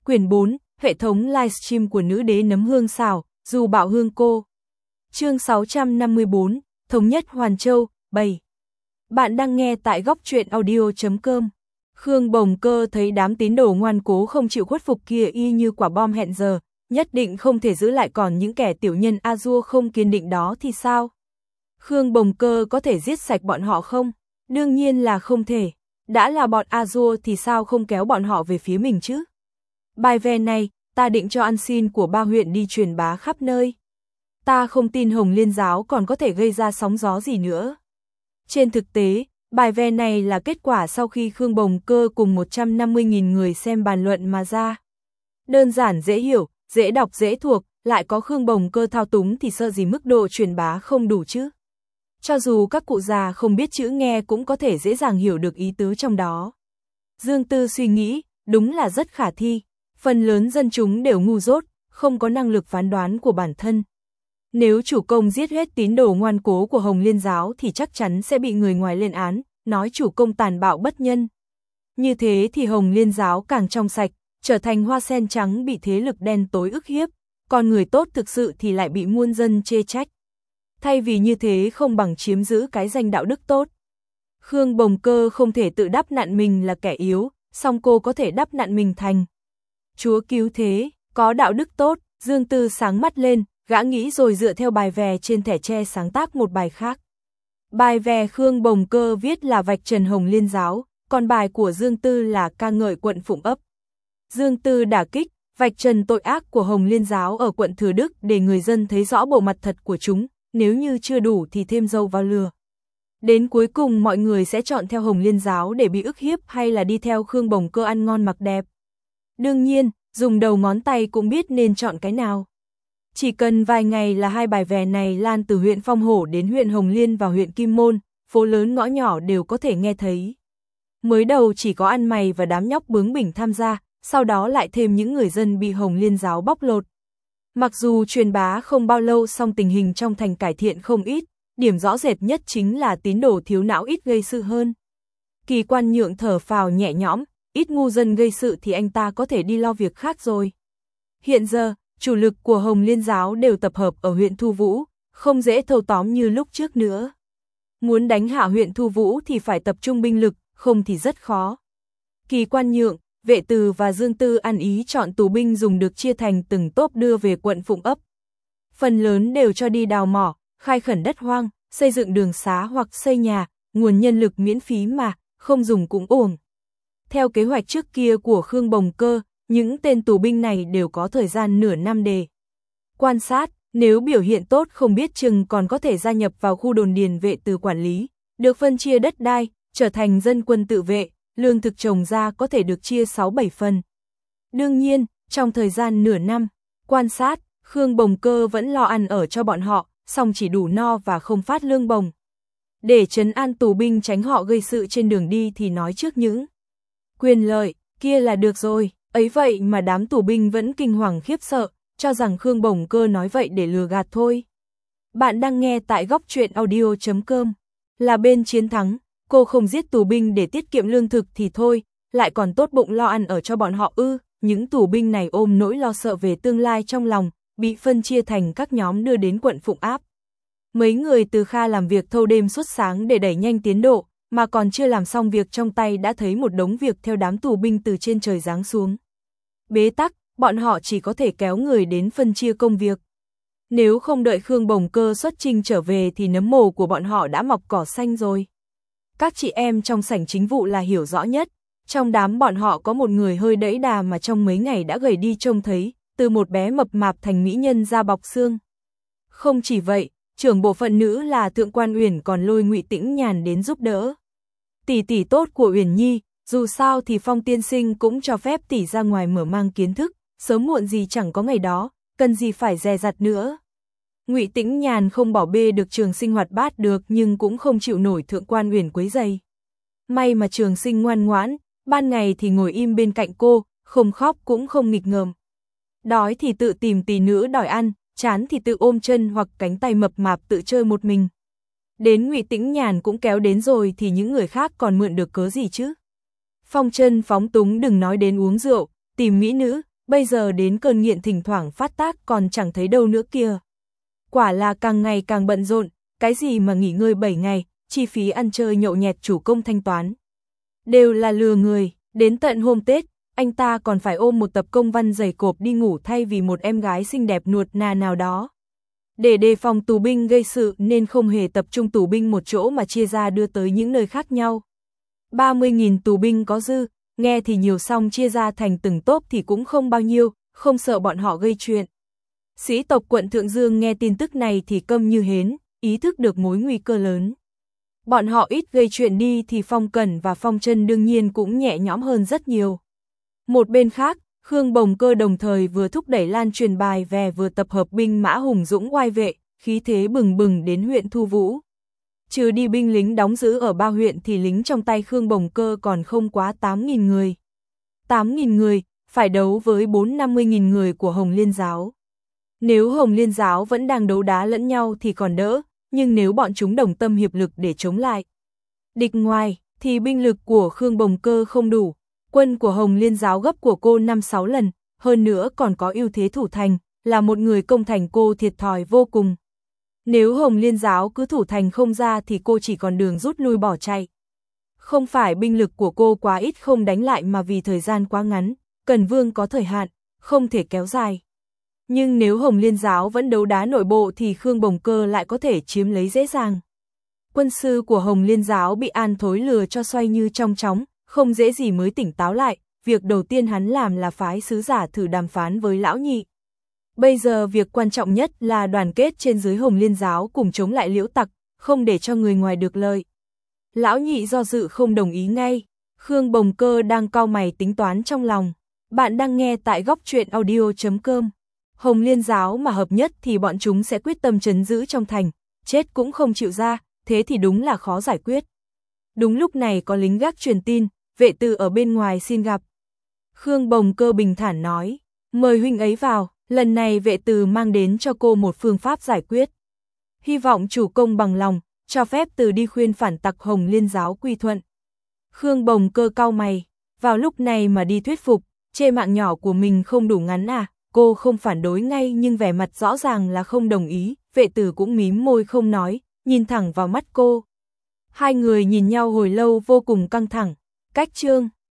Quyển 4, hệ thống livestream của nữ đế nấm hương xào, dù bạo hương cô. Chương 654, Thống nhất Hoàn Châu, 7. Bạn đang nghe tại góc truyện audio.com. Khương Bồng Cơ thấy đám tín đồ ngoan cố không chịu khuất phục kia y như quả bom hẹn giờ, nhất định không thể giữ lại, còn những kẻ tiểu nhân A-dua không kiên định đó thì sao? Khương Bồng Cơ có thể giết sạch bọn họ không? Đương nhiên là không thể. Đã là bọn A-dua thì sao không kéo bọn họ về phía mình chứ? Bài về này, ta định cho ăn xin của ba huyện đi truyền bá khắp nơi. Ta không tin Hồng Liên giáo còn có thể gây ra sóng gió gì nữa. Trên thực tế, bài về này là kết quả sau khi Khương Bồng Cơ cùng 150.000 người xem bàn luận mà ra. Đơn giản dễ hiểu, dễ đọc dễ thuộc, lại có Khương Bồng Cơ thao túng thì sợ gì mức độ truyền bá không đủ chứ. Cho dù các cụ già không biết chữ nghe cũng có thể dễ dàng hiểu được ý tứ trong đó. Dương Tư suy nghĩ, đúng là rất khả thi. Phần lớn dân chúng đều ngu dốt, không có năng lực phán đoán của bản thân. Nếu chủ công giết hết tín đồ ngoan cố của Hồng Liên giáo thì chắc chắn sẽ bị người ngoài lên án, nói chủ công tàn bạo bất nhân. Như thế thì Hồng Liên giáo càng trong sạch, trở thành hoa sen trắng bị thế lực đen tối ức hiếp, còn người tốt thực sự thì lại bị muôn dân chê trách. Thay vì như thế không bằng chiếm giữ cái danh đạo đức tốt. Khương Bồng Cơ không thể tự đắp nặn mình là kẻ yếu, song cô có thể đắp nặn mình thành Chúa cứu thế, có đạo đức tốt. Dương Tư sáng mắt lên, gã nghĩ rồi dựa theo bài vè trên thẻ tre sáng tác một bài khác. Bài vè Khương Bồng Cơ viết là vạch trần Hồng Liên giáo, còn bài của Dương Tư là ca ngợi quận Phụng Ấp. Dương Tư đả kích, vạch trần tội ác của Hồng Liên giáo ở quận Thừa Đức để người dân thấy rõ bộ mặt thật của chúng, nếu như chưa đủ thì thêm dầu vào lửa. Đến cuối cùng mọi người sẽ chọn theo Hồng Liên giáo để bị ức hiếp hay là đi theo Khương Bồng Cơ ăn ngon mặc đẹp. Đương nhiên, dùng đầu ngón tay cũng biết nên chọn cái nào. Chỉ cần vài ngày là hai bài vè này lan từ huyện Phong Hổ đến huyện Hồng Liên và huyện Kim Môn, phố lớn ngõ nhỏ đều có thể nghe thấy. Mới đầu chỉ có ăn mày và đám nhóc bướng bỉnh tham gia, sau đó lại thêm những người dân bị Hồng Liên giáo bóc lột. Mặc dù truyền bá không bao lâu song tình hình trong thành cải thiện không ít, điểm rõ rệt nhất chính là tín đồ thiếu não ít gây sự hơn. Kỳ Quan Nhượng thở phào nhẹ nhõm, ít ngu dân gây sự thì anh ta có thể đi lo việc khác rồi. Hiện giờ, chủ lực của Hồng Liên giáo đều tập hợp ở huyện Thu Vũ, không dễ thâu tóm như lúc trước nữa. Muốn đánh hạ huyện Thu Vũ thì phải tập trung binh lực, không thì rất khó. Kỳ Quan Nhượng, Vệ Từ và Dương Tư ăn ý chọn tù binh dùng được chia thành từng tốp đưa về quận Phụng Ấp. Phần lớn đều cho đi đào mỏ, khai khẩn đất hoang, xây dựng đường xá hoặc xây nhà, nguồn nhân lực miễn phí mà, không dùng cũng uổng. Theo kế hoạch trước kia của Khương Bồng Cơ, những tên tù binh này đều có thời gian nửa năm để quan sát, nếu biểu hiện tốt không biết chừng còn có thể gia nhập vào khu đồn điền Vệ Từ quản lý, được phân chia đất đai, trở thành dân quân tự vệ, lương thực trồng ra có thể được chia 6-7 phần. Đương nhiên, trong thời gian nửa năm, quan sát, Khương Bồng Cơ vẫn lo ăn ở cho bọn họ, song chỉ đủ no và không phát lương bồng. Để trấn an tù binh tránh họ gây sự trên đường đi thì nói trước những quyền lợi kia là được rồi, ấy vậy mà đám tù binh vẫn kinh hoàng khiếp sợ, cho rằng Khương Bồng Cơ nói vậy để lừa gạt thôi. Bạn đang nghe tại góc truyện audio.com. Là bên chiến thắng, cô không giết tù binh để tiết kiệm lương thực thì thôi, lại còn tốt bụng lo ăn ở cho bọn họ ư. Những tù binh này ôm nỗi lo sợ về tương lai trong lòng, bị phân chia thành các nhóm đưa đến quận Phụng Áp. Mấy người từ Kha làm việc thâu đêm suốt sáng để đẩy nhanh tiến độ, mà còn chưa làm xong việc trong tay đã thấy một đống việc theo đám tù binh từ trên trời giáng xuống. Bế tắc, bọn họ chỉ có thể kéo người đến phân chia công việc. Nếu không đợi Khương Bồng Cơ xuất chinh trở về thì nấm mồ của bọn họ đã mọc cỏ xanh rồi. Các chị em trong sảnh chính vụ là hiểu rõ nhất, trong đám bọn họ có một người hơi đẫy đà mà trong mấy ngày đã gầy đi trông thấy, từ một bé mập mạp thành mỹ nhân da bọc xương. Không chỉ vậy, trưởng bộ phận nữ là Thượng quan Uyển còn lôi Ngụy Tĩnh Nhàn đến giúp đỡ. Tỷ tỷ tốt của Uyển Nhi, dù sao thì Phong tiên sinh cũng cho phép tỷ ra ngoài mở mang kiến thức, sớm muộn gì chẳng có ngày đó, cần gì phải dè dặt nữa. Ngụy Tĩnh Nhàn không bỏ bê được Trường Sinh hoạt bát được nhưng cũng không chịu nổi Thượng quan Uyển quấy rầy. May mà Trường Sinh ngoan ngoãn, ban ngày thì ngồi im bên cạnh cô, không khóc cũng không nghịch ngợm. Đói thì tự tìm tỷ nữ đòi ăn, chán thì tự ôm chân hoặc cánh tay mập mạp tự chơi một mình. Đến Ngụy Tĩnh Nhàn cũng kéo đến rồi thì những người khác còn mượn được cớ gì chứ. Phong chân phóng túng đừng nói đến uống rượu, tìm mỹ nữ, bây giờ đến cơn nghiện thỉnh thoảng phát tác còn chẳng thấy đâu nữa kìa. Quả là càng ngày càng bận rộn, cái gì mà nghỉ ngơi 7 ngày, chi phí ăn chơi nhậu nhẹt chủ công thanh toán. Đều là lừa người, đến tận hôm Tết, anh ta còn phải ôm một tập công văn dày cộp đi ngủ thay vì một em gái xinh đẹp nuột nà nào đó. Để đề phòng tù binh gây sự nên không hề tập trung tù binh một chỗ mà chia ra đưa tới những nơi khác nhau. 30.000 tù binh có dư, nghe thì nhiều xong chia ra thành từng tốp thì cũng không bao nhiêu, không sợ bọn họ gây chuyện. Sĩ tộc quận Thượng Dương nghe tin tức này thì câm như hến, ý thức được mối nguy cơ lớn. Bọn họ ít gây chuyện đi thì Phong Cẩn và Phong Trân đương nhiên cũng nhẹ nhõm hơn rất nhiều. Một bên khác, Khương Bồng Cơ đồng thời vừa thúc đẩy lan truyền bài về vừa tập hợp binh mã hùng dũng oai vệ, khí thế bừng bừng đến huyện Thu Vũ. Trừ đi binh lính đóng giữ ở ba huyện thì lính trong tay Khương Bồng Cơ còn không quá 8.000 người. 8.000 người, phải đấu với 450.000 người của Hồng Liên Giáo. Nếu Hồng Liên Giáo vẫn đang đấu đá lẫn nhau thì còn đỡ, nhưng nếu bọn chúng đồng tâm hiệp lực để chống lại địch ngoài, thì binh lực của Khương Bồng Cơ không đủ. Quân của Hồng Liên Giáo gấp của cô 5-6 lần, hơn nữa còn có ưu thế thủ thành, là một người công thành cô thiệt thòi vô cùng. Nếu Hồng Liên Giáo cứ thủ thành không ra thì cô chỉ còn đường rút lui bỏ chạy. Không phải binh lực của cô quá ít không đánh lại mà vì thời gian quá ngắn, Cần Vương có thời hạn, không thể kéo dài. Nhưng nếu Hồng Liên Giáo vẫn đấu đá nội bộ thì Khương Bồng Cơ lại có thể chiếm lấy dễ dàng. Quân sư của Hồng Liên Giáo bị An Thối lừa cho xoay như trong chóng, không dễ gì mới tỉnh táo lại, việc đầu tiên hắn làm là phái sứ giả thử đàm phán với Lão Nhị. Bây giờ việc quan trọng nhất là đoàn kết trên dưới Hồng Liên Giáo cùng chống lại Liễu Tặc, không để cho người ngoài được lợi. Lão Nhị do dự không đồng ý ngay, Khương Bồng Cơ đang cau mày tính toán trong lòng. Bạn đang nghe tại góc truyện audio.com. Hồng Liên Giáo mà hợp nhất thì bọn chúng sẽ quyết tâm trấn giữ trong thành, chết cũng không chịu ra, thế thì đúng là khó giải quyết. Đúng lúc này có lính gác truyền tin, vệ tử ở bên ngoài xin gặp. Khương Bồng Cơ bình thản nói, mời huynh ấy vào, lần này vệ tử mang đến cho cô một phương pháp giải quyết. Hy vọng chủ công bằng lòng, cho phép từ đi khuyên phản tặc Hồng Liên Giáo quy thuận. Khương Bồng Cơ cau mày, vào lúc này mà đi thuyết phục, chê mạng nhỏ của mình không đủ ngắn à, cô không phản đối ngay nhưng vẻ mặt rõ ràng là không đồng ý, vệ tử cũng mím môi không nói, nhìn thẳng vào mắt cô. Hai người nhìn nhau hồi lâu vô cùng căng thẳng, cách chương.